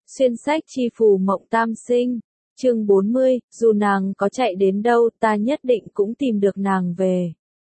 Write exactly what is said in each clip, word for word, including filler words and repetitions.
Xuyên sách chi phù mộng tam sinh, chương bốn mươi, dù nàng có chạy đến đâu ta nhất định cũng tìm được nàng về.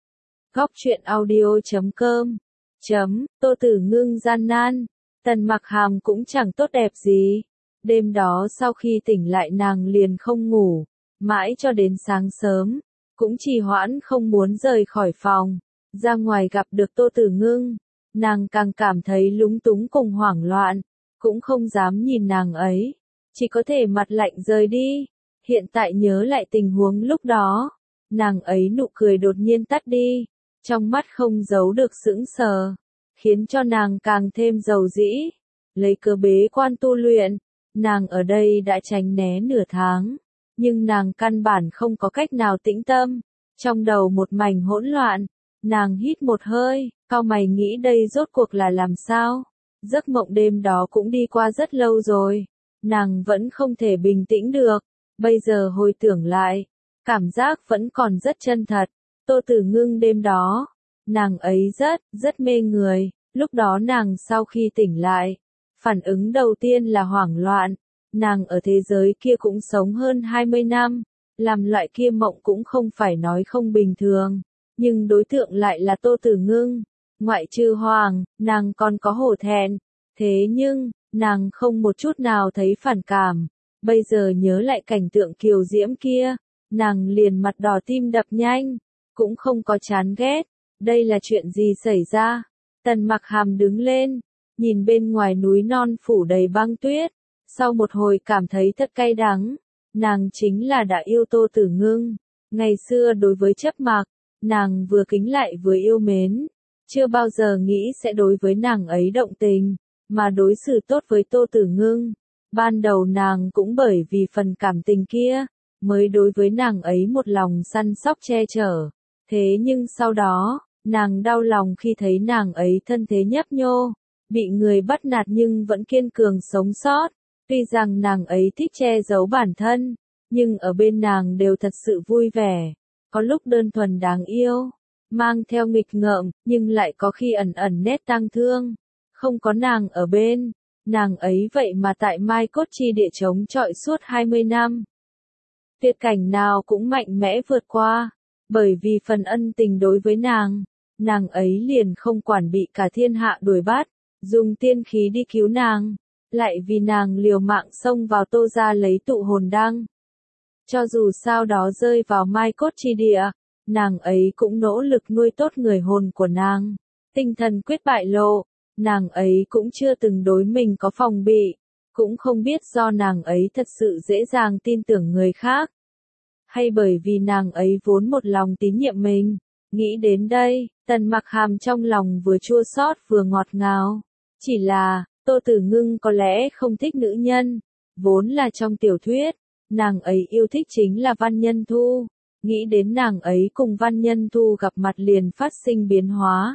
Góc truyện audio chấm com, chấm, Tô Tử Ngưng gian nan, Tần Mặc Hàm cũng chẳng tốt đẹp gì. Đêm đó sau khi tỉnh lại nàng liền không ngủ, mãi cho đến sáng sớm, cũng trì hoãn không muốn rời khỏi phòng, ra ngoài gặp được Tô Tử Ngưng, nàng càng cảm thấy lúng túng cùng hoảng loạn, cũng không dám nhìn nàng ấy, chỉ có thể mặt lạnh rời đi. Hiện tại nhớ lại tình huống lúc đó, nàng ấy nụ cười đột nhiên tắt đi, trong mắt không giấu được sững sờ, khiến cho nàng càng thêm dầu dĩ. Lấy cớ bế quan tu luyện, nàng ở đây đã tránh né nửa tháng, nhưng nàng căn bản không có cách nào tĩnh tâm, trong đầu một mảnh hỗn loạn. Nàng hít một hơi, cau mày nghĩ đây rốt cuộc là làm sao? Giấc mộng đêm đó cũng đi qua rất lâu rồi, nàng vẫn không thể bình tĩnh được, bây giờ hồi tưởng lại, cảm giác vẫn còn rất chân thật. Tô Tử Ngưng đêm đó, nàng ấy rất, rất mê người, lúc đó nàng sau khi tỉnh lại, phản ứng đầu tiên là hoảng loạn, nàng ở thế giới kia cũng sống hơn hai mươi năm, làm loại kia mộng cũng không phải nói không bình thường, nhưng đối tượng lại là Tô Tử Ngưng. Ngoại trừ hoàng, nàng còn có hổ thẹn, thế nhưng, nàng không một chút nào thấy phản cảm. Bây giờ nhớ lại cảnh tượng kiều diễm kia, nàng liền mặt đỏ tim đập nhanh, cũng không có chán ghét. Đây là chuyện gì xảy ra? Tần Mặc Hàm đứng lên, nhìn bên ngoài núi non phủ đầy băng tuyết, sau một hồi cảm thấy thật cay đắng. Nàng chính là đã yêu Tô Tử Ngưng, ngày xưa đối với chấp mạc, nàng vừa kính lại vừa yêu mến. Chưa bao giờ nghĩ sẽ đối với nàng ấy động tình, mà đối xử tốt với Tô Tử Ngưng. Ban đầu nàng cũng bởi vì phần cảm tình kia, mới đối với nàng ấy một lòng săn sóc che chở. Thế nhưng sau đó, nàng đau lòng khi thấy nàng ấy thân thế nhấp nhô, bị người bắt nạt nhưng vẫn kiên cường sống sót. Tuy rằng nàng ấy thích che giấu bản thân, nhưng ở bên nàng đều thật sự vui vẻ, có lúc đơn thuần đáng yêu, mang theo nghịch ngợm, nhưng lại có khi ẩn ẩn nét tang thương. Không có nàng ở bên, nàng ấy vậy mà tại Mai Cốt Chi địa chống chọi suốt hai mươi năm. Tuyệt cảnh nào cũng mạnh mẽ vượt qua, bởi vì phần ân tình đối với nàng, nàng ấy liền không quản bị cả thiên hạ đuổi bắt, dùng tiên khí đi cứu nàng, lại vì nàng liều mạng xông vào Tô gia lấy tụ hồn đăng. Cho dù sao đó rơi vào Mai Cốt Chi địa, nàng ấy cũng nỗ lực nuôi tốt người hồn của nàng. Tinh thần quyết bại lộ, nàng ấy cũng chưa từng đối mình có phòng bị, cũng không biết do nàng ấy thật sự dễ dàng tin tưởng người khác, hay bởi vì nàng ấy vốn một lòng tín nhiệm mình. Nghĩ đến đây, Tần Mặc Hàm trong lòng vừa chua xót vừa ngọt ngào. Chỉ là, Tô Tử Ngưng có lẽ không thích nữ nhân, vốn là trong tiểu thuyết, nàng ấy yêu thích chính là Văn Nhân Thu. Nghĩ đến nàng ấy cùng Văn Nhân Thu gặp mặt liền phát sinh biến hóa,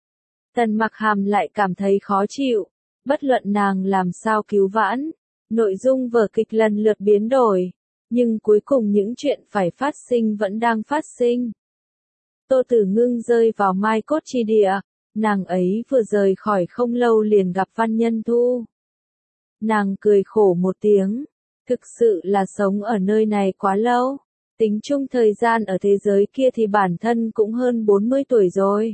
Tần Mặc Hàm lại cảm thấy khó chịu. Bất luận nàng làm sao cứu vãn, nội dung vở kịch lần lượt biến đổi, nhưng cuối cùng những chuyện phải phát sinh vẫn đang phát sinh. Tô Tử Ngưng rơi vào Mai Cốt Chi địa, nàng ấy vừa rời khỏi không lâu liền gặp Văn Nhân Thu. Nàng cười khổ một tiếng, thực sự là sống ở nơi này quá lâu. Tính chung thời gian ở thế giới kia thì bản thân cũng hơn bốn mươi tuổi rồi.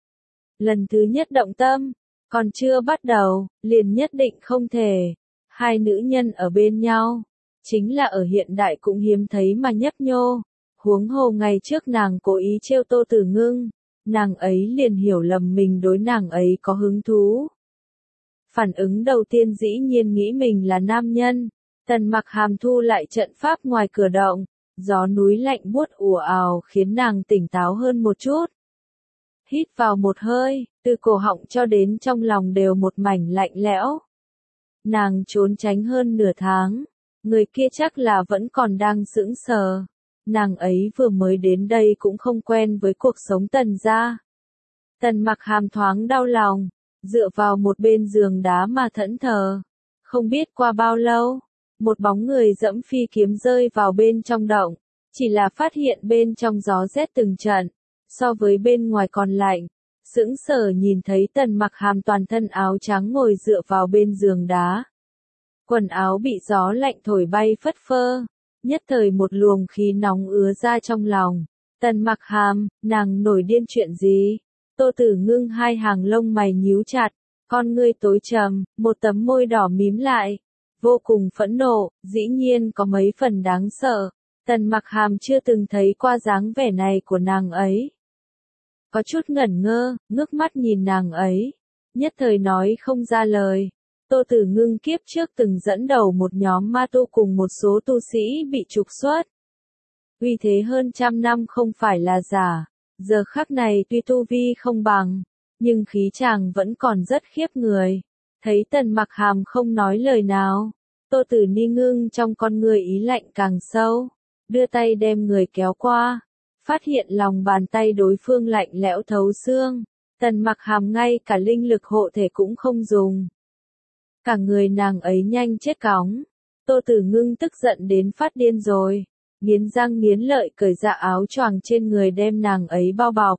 Lần thứ nhất động tâm, còn chưa bắt đầu, liền nhất định không thể. Hai nữ nhân ở bên nhau, chính là ở hiện đại cũng hiếm thấy mà nhấp nhô. Huống hồ ngày trước nàng cố ý trêu Tô Tử Ngưng, nàng ấy liền hiểu lầm mình đối nàng ấy có hứng thú. Phản ứng đầu tiên dĩ nhiên nghĩ mình là nam nhân. Tần Mặc Hàm thu lại trận pháp ngoài cửa động. Gió núi lạnh buốt ùa ào khiến nàng tỉnh táo hơn một chút. Hít vào một hơi, từ cổ họng cho đến trong lòng đều một mảnh lạnh lẽo. Nàng trốn tránh hơn nửa tháng, người kia chắc là vẫn còn đang sững sờ. Nàng ấy vừa mới đến đây cũng không quen với cuộc sống Tần gia. Tần Mặc Hàm thoáng đau lòng, dựa vào một bên giường đá mà thẫn thờ. Không biết qua bao lâu, một bóng người dẫm phi kiếm rơi vào bên trong động, chỉ là phát hiện bên trong gió rét từng trận, so với bên ngoài còn lạnh. Sững sờ nhìn thấy Tần Mặc Hàm toàn thân áo trắng ngồi dựa vào bên giường đá. Quần áo bị gió lạnh thổi bay phất phơ, nhất thời một luồng khí nóng ứa ra trong lòng. Tần Mặc Hàm, nàng nổi điên chuyện gì? Tô Tử Ngưng hai hàng lông mày nhíu chặt, con ngươi tối trầm, một tấm môi đỏ mím lại, vô cùng phẫn nộ, dĩ nhiên có mấy phần đáng sợ. Tần Mặc Hàm chưa từng thấy qua dáng vẻ này của nàng ấy. Có chút ngẩn ngơ, ngước mắt nhìn nàng ấy, nhất thời nói không ra lời. Tô Tử Ngưng kiếp trước từng dẫn đầu một nhóm ma tu cùng một số tu sĩ bị trục xuất. Uy thế hơn trăm năm không phải là giả, giờ khắc này tuy tu vi không bằng, nhưng khí chàng vẫn còn rất khiếp người. Thấy Tần Mặc Hàm không nói lời nào, Tô Tử Ni Ngưng trong con người ý lạnh càng sâu, đưa tay đem người kéo qua, phát hiện lòng bàn tay đối phương lạnh lẽo thấu xương. Tần Mặc Hàm ngay cả linh lực hộ thể cũng không dùng. Cả người nàng ấy nhanh chết cóng. Tô Tử Ngưng tức giận đến phát điên rồi, nghiến răng nghiến lợi cởi ra áo choàng trên người đem nàng ấy bao bọc.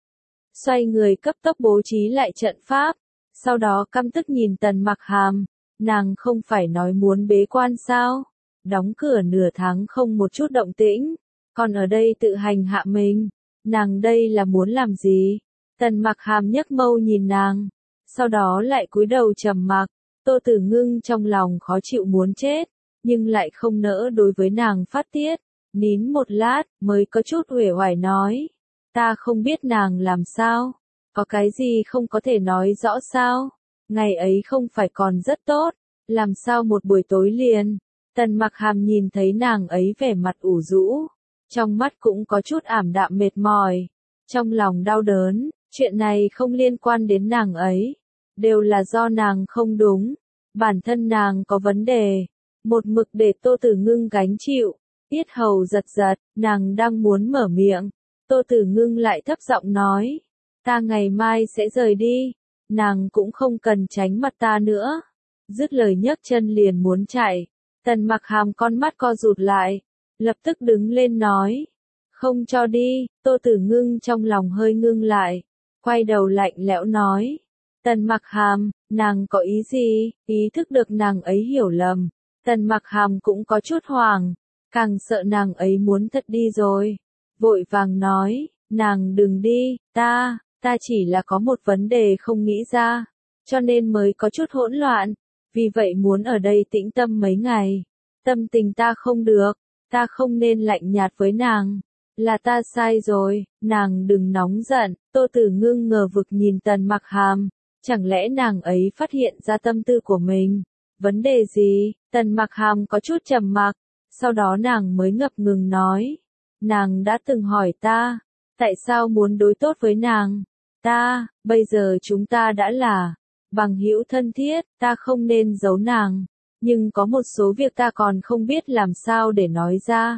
Xoay người cấp tốc bố trí lại trận pháp, sau đó căm tức nhìn Tần Mặc Hàm, nàng không phải nói muốn bế quan sao? Đóng cửa nửa tháng không một chút động tĩnh, còn ở đây tự hành hạ mình, nàng đây là muốn làm gì? Tần Mặc Hàm nhấc mâu nhìn nàng, sau đó lại cúi đầu trầm mặc. Tô Tử Ngưng trong lòng khó chịu muốn chết, nhưng lại không nỡ đối với nàng phát tiết, nín một lát, mới có chút uể oải nói, ta không biết nàng làm sao, có cái gì không có thể nói rõ sao, ngày ấy không phải còn rất tốt, làm sao một buổi tối liền. Tần Mặc Hàm nhìn thấy nàng ấy vẻ mặt ủ rũ, trong mắt cũng có chút ảm đạm mệt mỏi, trong lòng đau đớn, chuyện này không liên quan đến nàng ấy. Đều là do nàng không đúng, bản thân nàng có vấn đề, một mực để Tô Tử Ngưng gánh chịu. Yết hầu giật giật, nàng đang muốn mở miệng, Tô Tử Ngưng lại thấp giọng nói, ta ngày mai sẽ rời đi, nàng cũng không cần tránh mặt ta nữa. Dứt lời nhấc chân liền muốn chạy, Tần Mặc Hàm con mắt co rụt lại, lập tức đứng lên nói, không cho đi. Tô Tử Ngưng trong lòng hơi ngưng lại, quay đầu lạnh lẽo nói, Tần Mặc Hàm, nàng có ý gì? Ý thức được nàng ấy hiểu lầm, Tần Mặc Hàm cũng có chút hoảng, càng sợ nàng ấy muốn thật đi rồi, vội vàng nói, nàng đừng đi, ta, ta chỉ là có một vấn đề không nghĩ ra, cho nên mới có chút hỗn loạn, vì vậy muốn ở đây tĩnh tâm mấy ngày. Tâm tình ta không được, ta không nên lạnh nhạt với nàng, là ta sai rồi, nàng đừng nóng giận. Tô Tử Ngưng ngờ vực nhìn Tần Mặc Hàm, chẳng lẽ nàng ấy phát hiện ra tâm tư của mình? Vấn đề gì? Tần Mặc Hàm có chút trầm mặc, sau đó nàng mới ngập ngừng nói, nàng đã từng hỏi ta, tại sao muốn đối tốt với nàng? Ta, bây giờ chúng ta đã là bằng hữu thân thiết, ta không nên giấu nàng, nhưng có một số việc ta còn không biết làm sao để nói ra.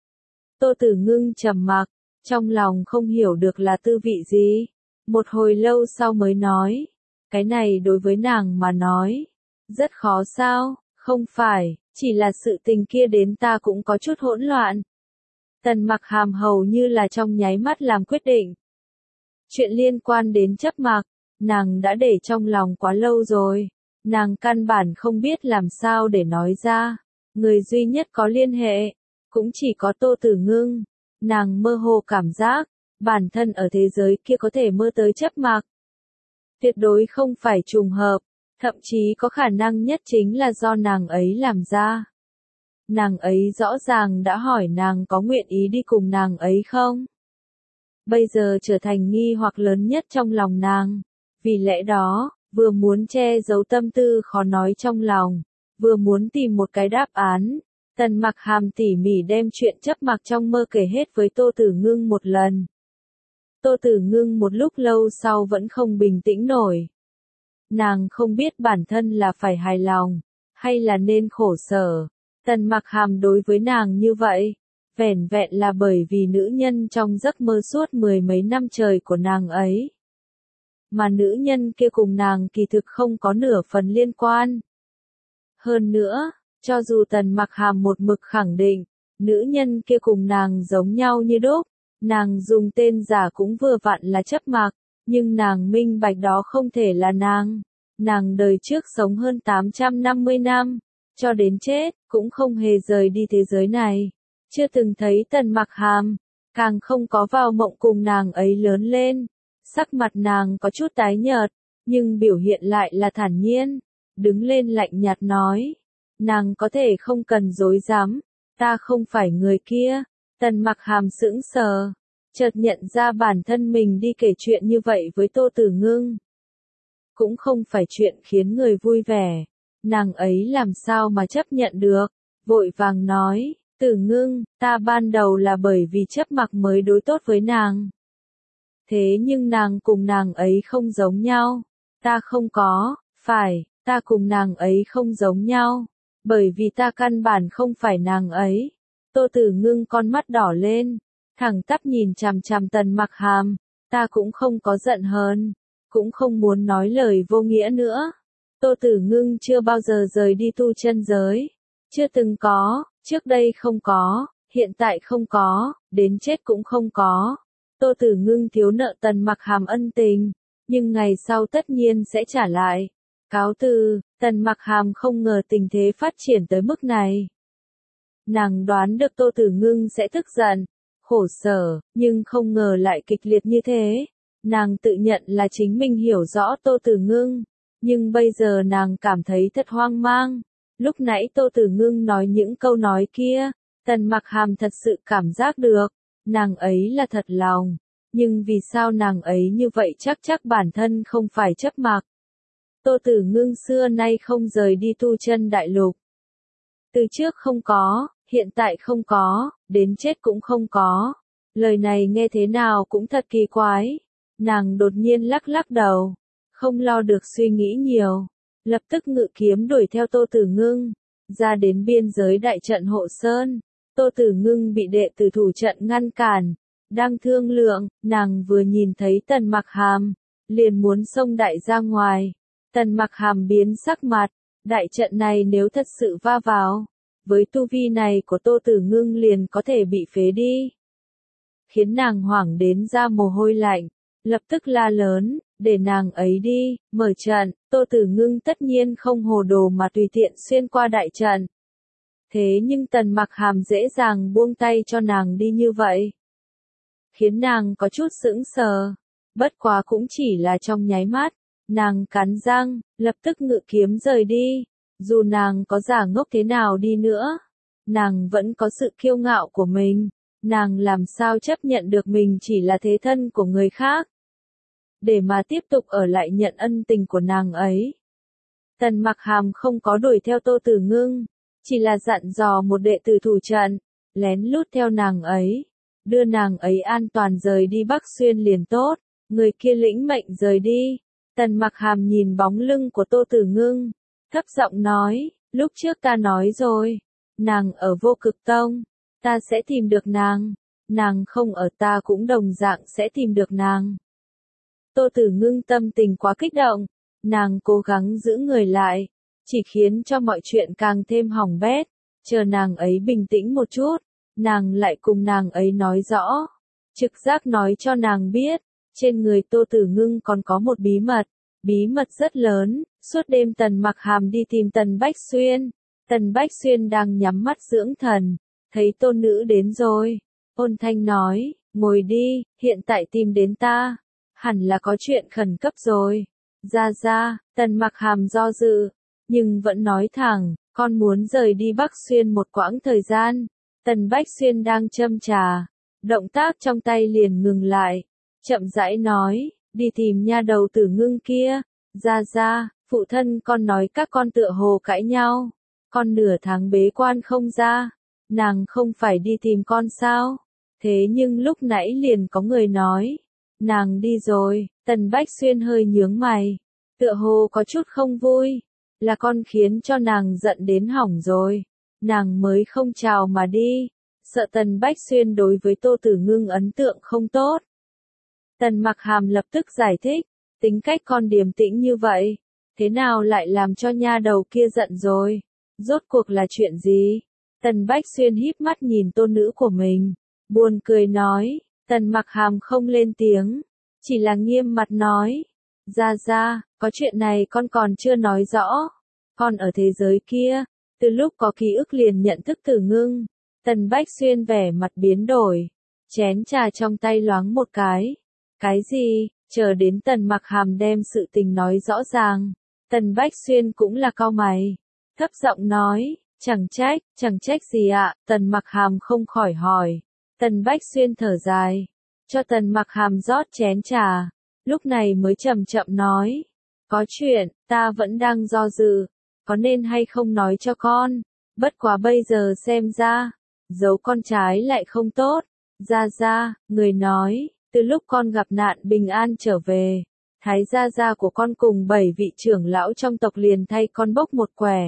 Tô Tử Ngưng trầm mặc, trong lòng không hiểu được là tư vị gì, một hồi lâu sau mới nói, cái này đối với nàng mà nói, rất khó sao? Không phải, chỉ là sự tình kia đến ta cũng có chút hỗn loạn. Tần Mặc Hàm hầu như là trong nháy mắt làm quyết định. Chuyện liên quan đến chấp mặc, nàng đã để trong lòng quá lâu rồi, nàng căn bản không biết làm sao để nói ra. Người duy nhất có liên hệ, cũng chỉ có Tô Tử Ngưng. Nàng mơ hồ cảm giác, bản thân ở thế giới kia có thể mơ tới chấp mặc. Tuyệt đối không phải trùng hợp, thậm chí có khả năng nhất chính là do nàng ấy làm ra. Nàng ấy rõ ràng đã hỏi nàng có nguyện ý đi cùng nàng ấy không? Bây giờ trở thành nghi hoặc lớn nhất trong lòng nàng. Vì lẽ đó, vừa muốn che giấu tâm tư khó nói trong lòng, vừa muốn tìm một cái đáp án. Tần Mặc Hàm tỉ mỉ đem chuyện chấp mặc trong mơ kể hết với Tô Tử Ngưng một lần. Tô Tử Ngưng một lúc lâu sau vẫn không bình tĩnh nổi. Nàng không biết bản thân là phải hài lòng, hay là nên khổ sở. Tần Mặc Hàm đối với nàng như vậy, vẻn vẹn là bởi vì nữ nhân trong giấc mơ suốt mười mấy năm trời của nàng ấy. Mà nữ nhân kia cùng nàng kỳ thực không có nửa phần liên quan. Hơn nữa, cho dù Tần Mặc Hàm một mực khẳng định, nữ nhân kia cùng nàng giống nhau như đúc, nàng dùng tên giả cũng vừa vặn là chấp mặc, nhưng nàng minh bạch đó không thể là nàng. Nàng đời trước sống hơn tám trăm năm mươi năm, cho đến chết, cũng không hề rời đi thế giới này. Chưa từng thấy Tần Mặc Hàm, càng không có vào mộng cùng nàng ấy lớn lên. Sắc mặt nàng có chút tái nhợt, nhưng biểu hiện lại là thản nhiên, đứng lên lạnh nhạt nói. Nàng có thể không cần dối dám, ta không phải người kia. Tần Mặc Hàm sững sờ, chợt nhận ra bản thân mình đi kể chuyện như vậy với Tô Tử Ngưng. Cũng không phải chuyện khiến người vui vẻ, nàng ấy làm sao mà chấp nhận được, vội vàng nói, Tử Ngưng, ta ban đầu là bởi vì chấp mặc mới đối tốt với nàng. Thế nhưng nàng cùng nàng ấy không giống nhau, ta không có, phải, ta cùng nàng ấy không giống nhau, bởi vì ta căn bản không phải nàng ấy. Tô Tử Ngưng con mắt đỏ lên, thẳng tắp nhìn chằm chằm Tần Mặc Hàm, ta cũng không có giận hờn, cũng không muốn nói lời vô nghĩa nữa. Tô Tử Ngưng chưa bao giờ rời đi tu chân giới, chưa từng có, trước đây không có, hiện tại không có, đến chết cũng không có. Tô Tử Ngưng thiếu nợ Tần Mặc Hàm ân tình, nhưng ngày sau tất nhiên sẽ trả lại. Cáo từ, Tần Mặc Hàm không ngờ tình thế phát triển tới mức này. Nàng đoán được Tô Tử Ngưng sẽ tức giận, khổ sở, nhưng không ngờ lại kịch liệt như thế. Nàng tự nhận là chính mình hiểu rõ Tô Tử Ngưng, nhưng bây giờ nàng cảm thấy thật hoang mang. Lúc nãy Tô Tử Ngưng nói những câu nói kia, Tần Mặc Hàm thật sự cảm giác được, nàng ấy là thật lòng, nhưng vì sao nàng ấy như vậy chắc chắc bản thân không phải chấp mặc. Tô Tử Ngưng xưa nay không rời đi tu chân đại lục. Từ trước không có, hiện tại không có, đến chết cũng không có. Lời này nghe thế nào cũng thật kỳ quái. Nàng đột nhiên lắc lắc đầu, không lo được suy nghĩ nhiều, lập tức ngự kiếm đuổi theo Tô Tử Ngưng, ra đến biên giới đại trận hộ sơn. Tô Tử Ngưng bị đệ tử thủ trận ngăn cản, đang thương lượng, nàng vừa nhìn thấy Tần Mặc Hàm, liền muốn xông đại ra ngoài. Tần Mặc Hàm biến sắc mặt, đại trận này nếu thật sự va vào, với tu vi này của Tô Tử Ngưng liền có thể bị phế đi. Khiến nàng hoảng đến ra mồ hôi lạnh, lập tức la lớn, để nàng ấy đi, mở trận. Tô Tử Ngưng tất nhiên không hồ đồ mà tùy tiện xuyên qua đại trận. Thế nhưng Tần Mặc Hàm dễ dàng buông tay cho nàng đi như vậy, khiến nàng có chút sững sờ. Bất quá cũng chỉ là trong nháy mắt, nàng cắn răng, lập tức ngự kiếm rời đi. Dù nàng có giả ngốc thế nào đi nữa, nàng vẫn có sự kiêu ngạo của mình, nàng làm sao chấp nhận được mình chỉ là thế thân của người khác, để mà tiếp tục ở lại nhận ân tình của nàng ấy. Tần Mặc Hàm không có đuổi theo Tô Tử Ngưng, chỉ là dặn dò một đệ tử thủ trận, lén lút theo nàng ấy, đưa nàng ấy an toàn rời đi Bắc Xuyên liền tốt. Người kia lĩnh mệnh rời đi. Tần Mặc Hàm nhìn bóng lưng của Tô Tử Ngưng, thấp giọng nói, lúc trước ta nói rồi, nàng ở Vô Cực Tông, ta sẽ tìm được nàng, nàng không ở ta cũng đồng dạng sẽ tìm được nàng. Tô Tử Ngưng tâm tình quá kích động, nàng cố gắng giữ người lại, chỉ khiến cho mọi chuyện càng thêm hỏng bét. Chờ nàng ấy bình tĩnh một chút, nàng lại cùng nàng ấy nói rõ, trực giác nói cho nàng biết, trên người Tô Tử Ngưng còn có một bí mật, bí mật rất lớn. Suốt đêm Tần Mặc Hàm đi tìm Tần Bách Xuyên, Tần Bách Xuyên đang nhắm mắt dưỡng thần, thấy tôn nữ đến rồi, ôn thanh nói, ngồi đi, hiện tại tìm đến ta, hẳn là có chuyện khẩn cấp rồi. Ra ra, Tần Mặc Hàm do dự, nhưng vẫn nói thẳng, con muốn rời đi Bắc Xuyên một quãng thời gian. Tần Bách Xuyên đang châm trà, động tác trong tay liền ngừng lại, chậm rãi nói, đi tìm nha đầu Tử Ngưng kia. Ra ra, phụ thân con nói các con tựa hồ cãi nhau, con nửa tháng bế quan không ra, nàng không phải đi tìm con sao? Thế nhưng lúc nãy liền có người nói, nàng đi rồi. Tần Bách Xuyên hơi nhướng mày, tựa hồ có chút không vui, là con khiến cho nàng giận đến hỏng rồi, nàng mới không chào mà đi, sợ Tần Bách Xuyên đối với Tô Tử Ngưng ấn tượng không tốt. Tần Mặc Hàm lập tức giải thích, tính cách con điềm tĩnh như vậy, thế nào lại làm cho nha đầu kia giận rồi, rốt cuộc là chuyện gì? Tần Bách Xuyên híp mắt nhìn tôn nữ của mình, buồn cười nói. Tần Mặc Hàm không lên tiếng, chỉ là nghiêm mặt nói, ra ra, có chuyện này con còn chưa nói rõ, con ở thế giới kia, Từ lúc có ký ức liền nhận thức Tử Ngưng, Tần Bách Xuyên vẻ mặt biến đổi. Chén trà trong tay loáng một cái. Cái gì? Chờ đến Tần Mặc Hàm đem sự tình nói rõ ràng. Tần Bách Xuyên cũng là cau mày. Thấp giọng nói, chẳng trách, chẳng trách gì ạ, Tần Mặc Hàm không khỏi hỏi. Tần Bách Xuyên thở dài, cho Tần Mặc Hàm rót chén trà, lúc này mới chậm chậm nói. Có chuyện, ta vẫn đang do dự, có nên hay không nói cho con, bất quá bây giờ xem ra, giấu con trái lại không tốt. Gia Gia, người nói, từ lúc con gặp nạn bình an trở về, Thái Gia Gia của con cùng bảy vị trưởng lão trong tộc liền thay con bốc một quẻ.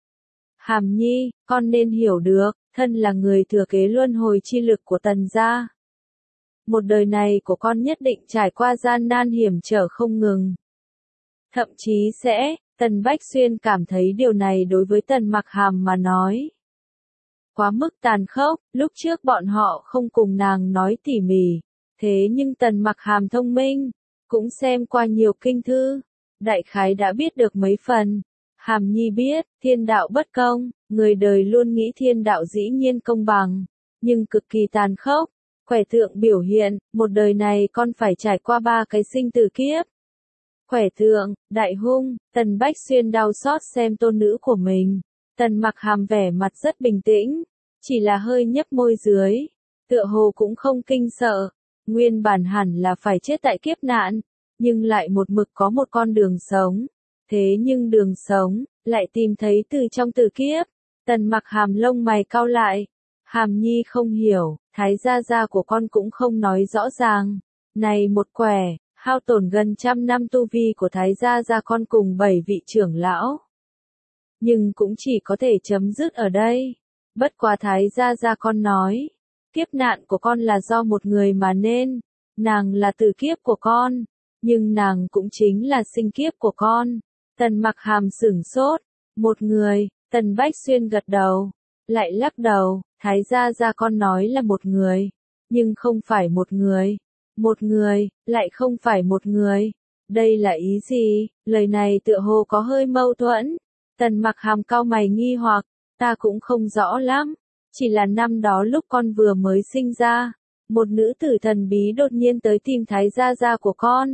Hàm Nhi, con nên hiểu được, thân là người thừa kế luân hồi chi lực của Tần gia. Một đời này của con nhất định trải qua gian nan hiểm trở không ngừng. Thậm chí sẽ, Tần Bách Xuyên cảm thấy điều này đối với Tần Mặc Hàm mà nói quá mức tàn khốc, lúc trước bọn họ không cùng nàng nói tỉ mỉ, thế nhưng Tần Mặc Hàm thông minh, cũng xem qua nhiều kinh thư, đại khái đã biết được mấy phần. Hàm Nhi biết, thiên đạo bất công, người đời luôn nghĩ thiên đạo dĩ nhiên công bằng, nhưng cực kỳ tàn khốc. Quẻ tượng biểu hiện, một đời này con phải trải qua ba cái sinh tử kiếp. Quẻ tượng, đại hung, Tần Bách Xuyên đau xót xem tôn nữ của mình. Tần Mặc Hàm vẻ mặt rất bình tĩnh, chỉ là hơi nhấp môi dưới, tựa hồ cũng không kinh sợ. Nguyên bản hẳn là phải chết tại kiếp nạn, nhưng lại một mực có một con đường sống. Thế nhưng đường sống, lại tìm thấy từ trong tử kiếp. Tần Mặc Hàm lông mày cau lại. Hàm Nhi không hiểu, Thái Gia Gia của con cũng không nói rõ ràng. Này một quẻ, hao tổn gần trăm năm tu vi của Thái Gia Gia con cùng bảy vị trưởng lão. Nhưng cũng chỉ có thể chấm dứt ở đây. Bất quá Thái Gia Gia con nói, kiếp nạn của con là do một người mà nên, nàng là tử kiếp của con, nhưng nàng cũng chính là sinh kiếp của con. Tần Mặc Hàm sửng sốt, một người, Tần Bách Xuyên gật đầu, lại lắc đầu, Thái Gia Gia con nói là một người, nhưng không phải một người, một người, lại không phải một người, đây là ý gì, lời này tựa hồ có hơi mâu thuẫn. Tần Mặc Hàm cau mày nghi hoặc, ta cũng không rõ lắm, chỉ là năm đó lúc con vừa mới sinh ra, một nữ tử thần bí đột nhiên tới tìm Thái Gia Gia của con.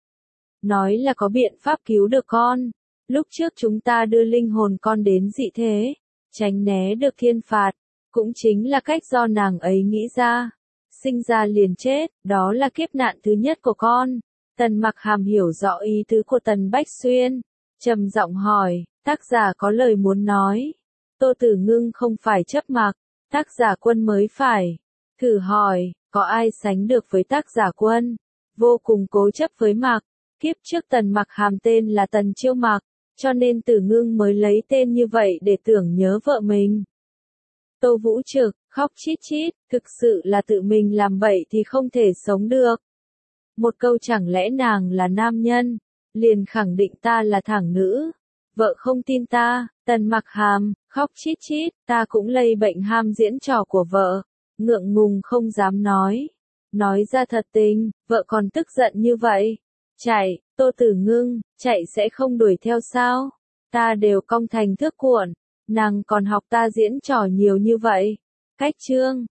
Nói là có biện pháp cứu được con, lúc trước chúng ta đưa linh hồn con đến dị thế, tránh né được thiên phạt, cũng chính là cách do nàng ấy nghĩ ra. Sinh ra liền chết, đó là kiếp nạn thứ nhất của con. Tần Mặc Hàm hiểu rõ ý tứ của Tần Bách Xuyên, trầm giọng hỏi, tác giả có lời muốn nói. Tô Tử Ngưng không phải chấp mặc, tác giả Quân mới phải. Thử hỏi, có ai sánh được với tác giả Quân? Vô cùng cố chấp với Mặc. Kiếp trước Tần Mặc Hàm tên là Tần Chiêu Mặc, cho nên Tử Ngưng mới lấy tên như vậy để tưởng nhớ vợ mình. Tô Vũ Trực, khóc chít chít, thực sự là tự mình làm bậy thì không thể sống được. Một câu chẳng lẽ nàng là nam nhân, liền khẳng định ta là thẳng nữ. Vợ không tin ta, Tần Mặc Hàm, khóc chít chít, ta cũng lây bệnh ham diễn trò của vợ, ngượng ngùng không dám nói. Nói ra thật tình, vợ còn tức giận như vậy. Chạy, Tô Tử Ngưng, chạy sẽ không đuổi theo sao? Ta đều cong thành thước cuộn, nàng còn học ta diễn trò nhiều như vậy. Cách chương